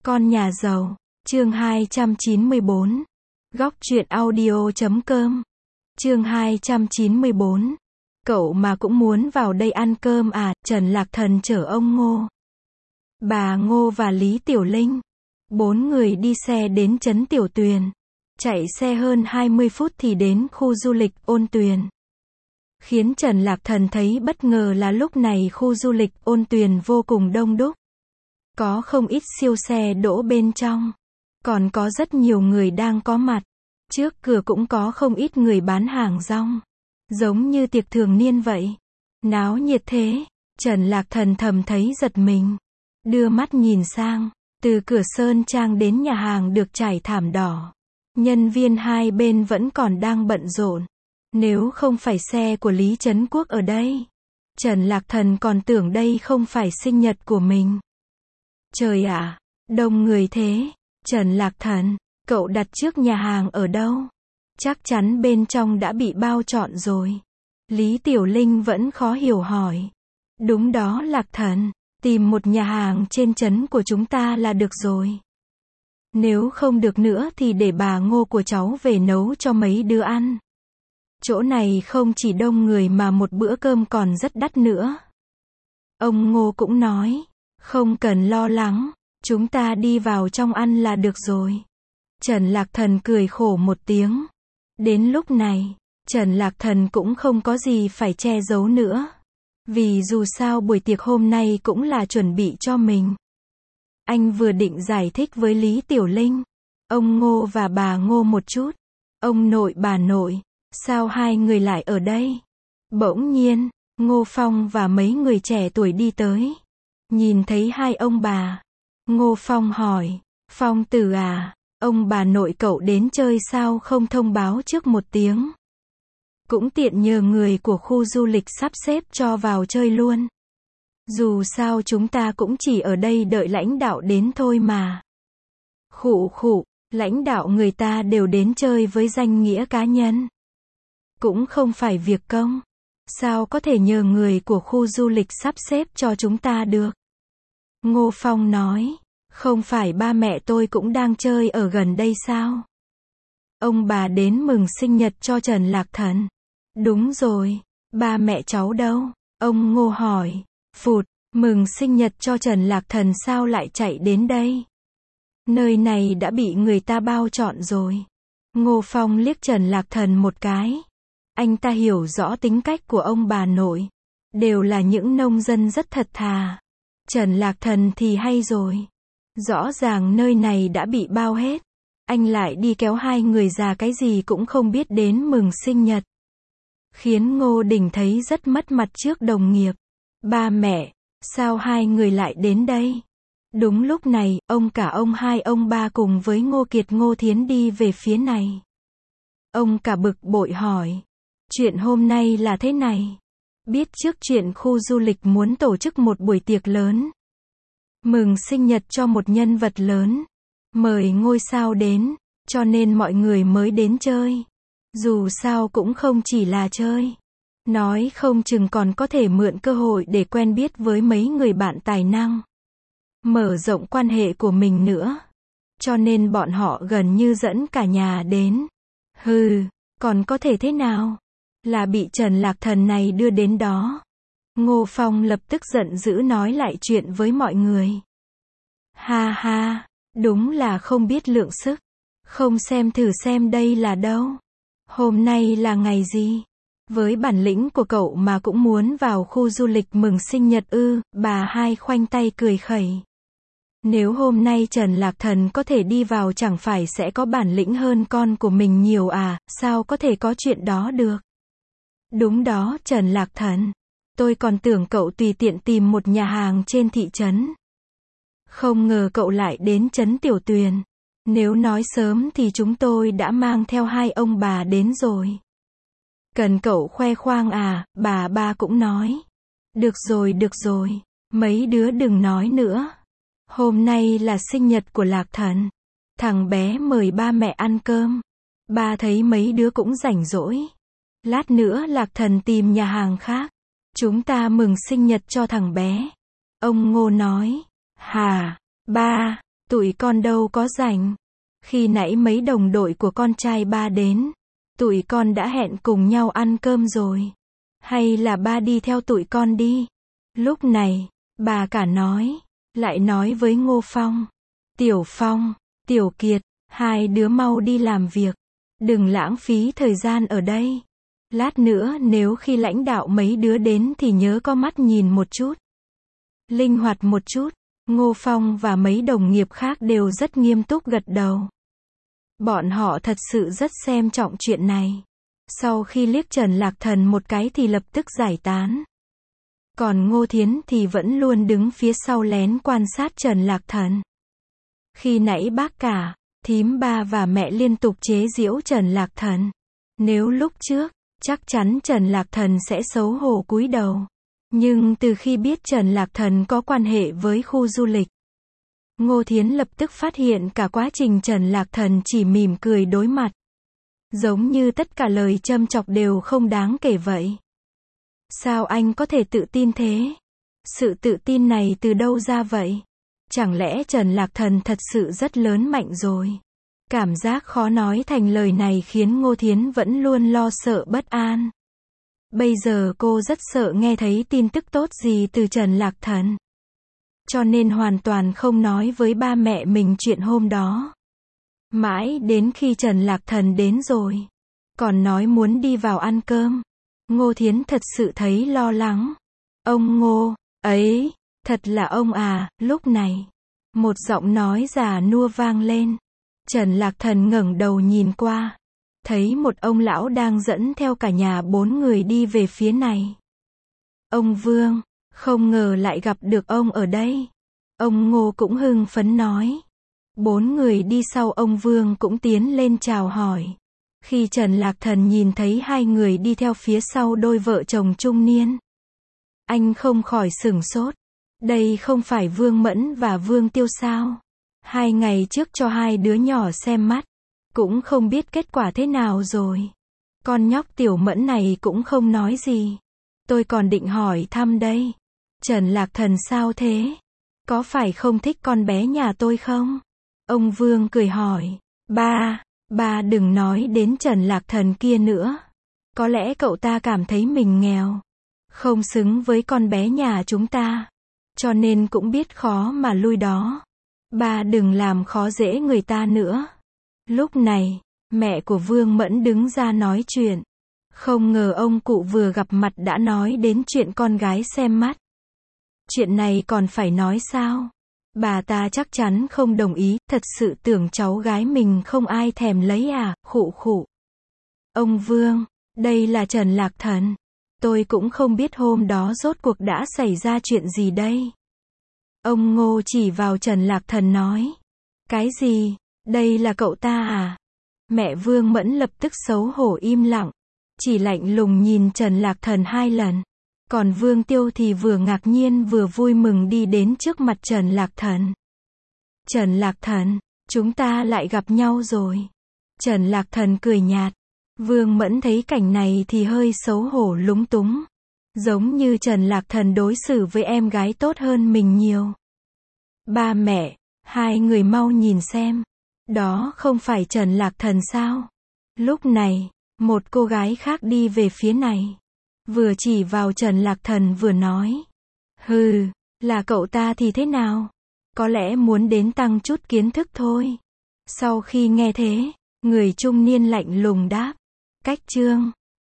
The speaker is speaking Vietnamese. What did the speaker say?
Con nhà giàu, chương 294. Góc truyện audio.com. Chương 294. Cậu mà cũng muốn vào đây ăn cơm à? Trần Lạc Thần chở ông Ngô, bà Ngô và Lý Tiểu Linh. 4 người đi xe đến trấn Tiểu Tuyền. Chạy xe hơn 20 phút thì đến khu du lịch Ôn Tuyền. Khiến Trần Lạc Thần thấy bất ngờ là lúc này khu du lịch Ôn Tuyền vô cùng đông đúc. Có không ít siêu xe đỗ bên trong. Còn có rất nhiều người đang có mặt. Trước cửa cũng có không ít người bán hàng rong. Giống như tiệc thường niên vậy. Náo nhiệt thế. Trần Lạc Thần thầm thấy giật mình. Đưa mắt nhìn sang. Từ cửa sơn trang đến nhà hàng được trải thảm đỏ. Nhân viên hai bên vẫn còn đang bận rộn. Nếu không phải xe của Lý Trấn Quốc ở đây, Trần Lạc Thần còn tưởng đây không phải sinh nhật của mình. Trời ạ, đông người thế. Trần Lạc Thần, cậu đặt trước nhà hàng ở đâu? Chắc chắn bên trong đã bị bao trọn rồi. Lý Tiểu Linh vẫn khó hiểu hỏi. Đúng đó Lạc Thần, tìm một nhà hàng trên trấn của chúng ta là được rồi. Nếu không được nữa thì để bà Ngô của cháu về nấu cho mấy đứa ăn. Chỗ này không chỉ đông người mà một bữa cơm còn rất đắt nữa. Ông Ngô cũng nói, không cần lo lắng, chúng ta đi vào trong ăn là được rồi. Trần Lạc Thần cười khổ một tiếng. Đến lúc này, Trần Lạc Thần cũng không có gì phải che giấu nữa. Vì dù sao buổi tiệc hôm nay cũng là chuẩn bị cho mình. Anh vừa định giải thích với Lý Tiểu Linh, ông Ngô và bà Ngô một chút. Ông nội bà nội, sao hai người lại ở đây? Bỗng nhiên, Ngô Phong và mấy người trẻ tuổi đi tới. Nhìn thấy hai ông bà. Ngô Phong hỏi, Phong tử à, ông bà nội cậu đến chơi sao không thông báo trước một tiếng? Cũng tiện nhờ người của khu du lịch sắp xếp cho vào chơi luôn. Dù sao chúng ta cũng chỉ ở đây đợi lãnh đạo đến thôi mà. Khụ khụ, lãnh đạo người ta đều đến chơi với danh nghĩa cá nhân. Cũng không phải việc công. Sao có thể nhờ người của khu du lịch sắp xếp cho chúng ta được? Ngô Phong nói, không phải ba mẹ tôi cũng đang chơi ở gần đây sao? Ông bà đến mừng sinh nhật cho Trần Lạc Thần. Đúng rồi, ba mẹ cháu đâu? Ông Ngô hỏi. Phụt, mừng sinh nhật cho Trần Lạc Thần sao lại chạy đến đây? Nơi này đã bị người ta bao trọn rồi. Ngô Phong liếc Trần Lạc Thần một cái. Anh ta hiểu rõ tính cách của ông bà nội. Đều là những nông dân rất thật thà. Trần Lạc Thần thì hay rồi. Rõ ràng nơi này đã bị bao hết. Anh lại đi kéo hai người già cái gì cũng không biết đến mừng sinh nhật. Khiến Ngô Đình thấy rất mất mặt trước đồng nghiệp. Ba mẹ, sao hai người lại đến đây? Đúng lúc này, ông cả ông hai ông ba cùng với Ngô Kiệt Ngô Thiến đi về phía này. Ông cả bực bội hỏi. Chuyện hôm nay là thế này. Biết trước chuyện khu du lịch muốn tổ chức một buổi tiệc lớn. Mừng sinh nhật cho một nhân vật lớn. Mời ngôi sao đến, cho nên mọi người mới đến chơi. Dù sao cũng không chỉ là chơi. Nói không chừng còn có thể mượn cơ hội để quen biết với mấy người bạn tài năng. Mở rộng quan hệ của mình nữa. Cho nên bọn họ gần như dẫn cả nhà đến. Hừ, còn có thể thế nào? Là bị Trần Lạc Thần này đưa đến đó. Ngô Phong lập tức giận dữ nói lại chuyện với mọi người. Ha ha, đúng là không biết lượng sức. Không xem thử xem đây là đâu. Hôm nay là ngày gì? Với bản lĩnh của cậu mà cũng muốn vào khu du lịch mừng sinh nhật ư? Bà hai khoanh tay cười khẩy. Nếu hôm nay Trần Lạc Thần có thể đi vào chẳng phải sẽ có bản lĩnh hơn con của mình nhiều à? Sao có thể có chuyện đó được? Đúng đó Trần Lạc Thần. Tôi còn tưởng cậu tùy tiện tìm một nhà hàng trên thị trấn. Không ngờ cậu lại đến trấn Tiểu Tuyền. Nếu nói sớm thì chúng tôi đã mang theo hai ông bà đến rồi. Cần cậu khoe khoang à? Bà ba cũng nói. Được rồi, mấy đứa đừng nói nữa. Hôm nay là sinh nhật của Lạc Thần. Thằng bé mời ba mẹ ăn cơm. Ba thấy mấy đứa cũng rảnh rỗi. Lát nữa Lạc Thần tìm nhà hàng khác. Chúng ta mừng sinh nhật cho thằng bé. Ông Ngô nói. Hà, ba, Tụi con đâu có rảnh. Khi nãy mấy đồng đội của con trai ba đến. Tụi con đã hẹn cùng nhau ăn cơm rồi. Hay là ba đi theo tụi con đi. Lúc này, bà cả nói. Lại nói với Ngô Phong. Tiểu Phong, Tiểu Kiệt, hai đứa mau đi làm việc. Đừng lãng phí thời gian ở đây. Lát nữa nếu khi lãnh đạo mấy đứa đến thì nhớ có mắt nhìn một chút. Linh hoạt một chút. Ngô Phong và mấy đồng nghiệp khác đều rất nghiêm túc gật đầu. Bọn họ thật sự rất xem trọng chuyện này. Sau khi liếc Trần Lạc Thần một cái thì lập tức giải tán. Còn Ngô Thiến thì vẫn luôn đứng phía sau lén quan sát Trần Lạc Thần. Khi nãy bác cả, thím ba và mẹ liên tục chế giễu Trần Lạc Thần. Nếu lúc trước, chắc chắn Trần Lạc Thần sẽ xấu hổ cúi đầu. Nhưng từ khi biết Trần Lạc Thần có quan hệ với khu du lịch, Ngô Thiến lập tức phát hiện cả quá trình Trần Lạc Thần chỉ mỉm cười đối mặt. Giống như tất cả lời châm chọc đều không đáng kể vậy. Sao anh có thể tự tin thế? Sự tự tin này từ đâu ra vậy? Chẳng lẽ Trần Lạc Thần thật sự rất lớn mạnh rồi? Cảm giác khó nói thành lời này khiến Ngô Thiến vẫn luôn lo sợ bất an. Bây giờ cô rất sợ nghe thấy tin tức tốt gì từ Trần Lạc Thần. Cho nên hoàn toàn không nói với ba mẹ mình chuyện hôm đó. Mãi đến khi Trần Lạc Thần đến rồi, còn nói muốn đi vào ăn cơm, Ngô Thiến thật sự thấy lo lắng. Ông Ngô, ấy, thật là ông à. Lúc này, một giọng nói già nua vang lên. Trần Lạc Thần ngẩng đầu nhìn qua, thấy một ông lão đang dẫn theo cả nhà 4 người đi về phía này. Ông Vương, không ngờ lại gặp được ông ở đây. Ông Ngô cũng hưng phấn nói. 4 người đi sau ông Vương cũng tiến lên chào hỏi. Khi Trần Lạc Thần nhìn thấy hai người đi theo phía sau đôi vợ chồng trung niên, anh không khỏi sửng sốt. Đây không phải Vương Mẫn và Vương Tiêu sao? 2 ngày trước cho hai đứa nhỏ xem mắt, cũng không biết kết quả thế nào rồi. Con nhóc Tiểu Mẫn này cũng không nói gì. Tôi còn định hỏi thăm đây. Trần Lạc Thần sao thế? Có phải không thích con bé nhà tôi không? Ông Vương cười hỏi. Ba đừng nói đến Trần Lạc Thần kia nữa. Có lẽ cậu ta cảm thấy mình nghèo, không xứng với con bé nhà chúng ta. Cho nên cũng biết khó mà lui đó. Ba đừng làm khó dễ người ta nữa. Lúc này, mẹ của Vương Mẫn đứng ra nói chuyện. Không ngờ ông cụ vừa gặp mặt đã nói đến chuyện con gái xem mắt. Chuyện này còn phải nói sao? Bà ta chắc chắn không đồng ý, thật sự tưởng cháu gái mình không ai thèm lấy à, khụ khụ. Ông Vương, đây là Trần Lạc Thần. Tôi cũng không biết hôm đó rốt cuộc đã xảy ra chuyện gì đây. Ông Ngô chỉ vào Trần Lạc Thần nói. Cái gì? Đây là cậu ta à? Mẹ Vương Mẫn lập tức xấu hổ im lặng, chỉ lạnh lùng nhìn Trần Lạc Thần 2 lần. Còn Vương Tiêu thì vừa ngạc nhiên vừa vui mừng đi đến trước mặt Trần Lạc Thần. Trần Lạc Thần, chúng ta lại gặp nhau rồi. Trần Lạc Thần cười nhạt. Vương Mẫn thấy cảnh này thì hơi xấu hổ lúng túng. Giống như Trần Lạc Thần đối xử với em gái tốt hơn mình nhiều. Ba mẹ, hai người mau nhìn xem. Đó không phải Trần Lạc Thần sao? Lúc này, một cô gái khác đi về phía này. Vừa chỉ vào Trần Lạc Thần vừa nói. Hừ, là cậu ta thì thế nào? Có lẽ muốn đến tăng chút kiến thức thôi. Sau khi nghe thế, người trung niên lạnh lùng đáp. Cách chương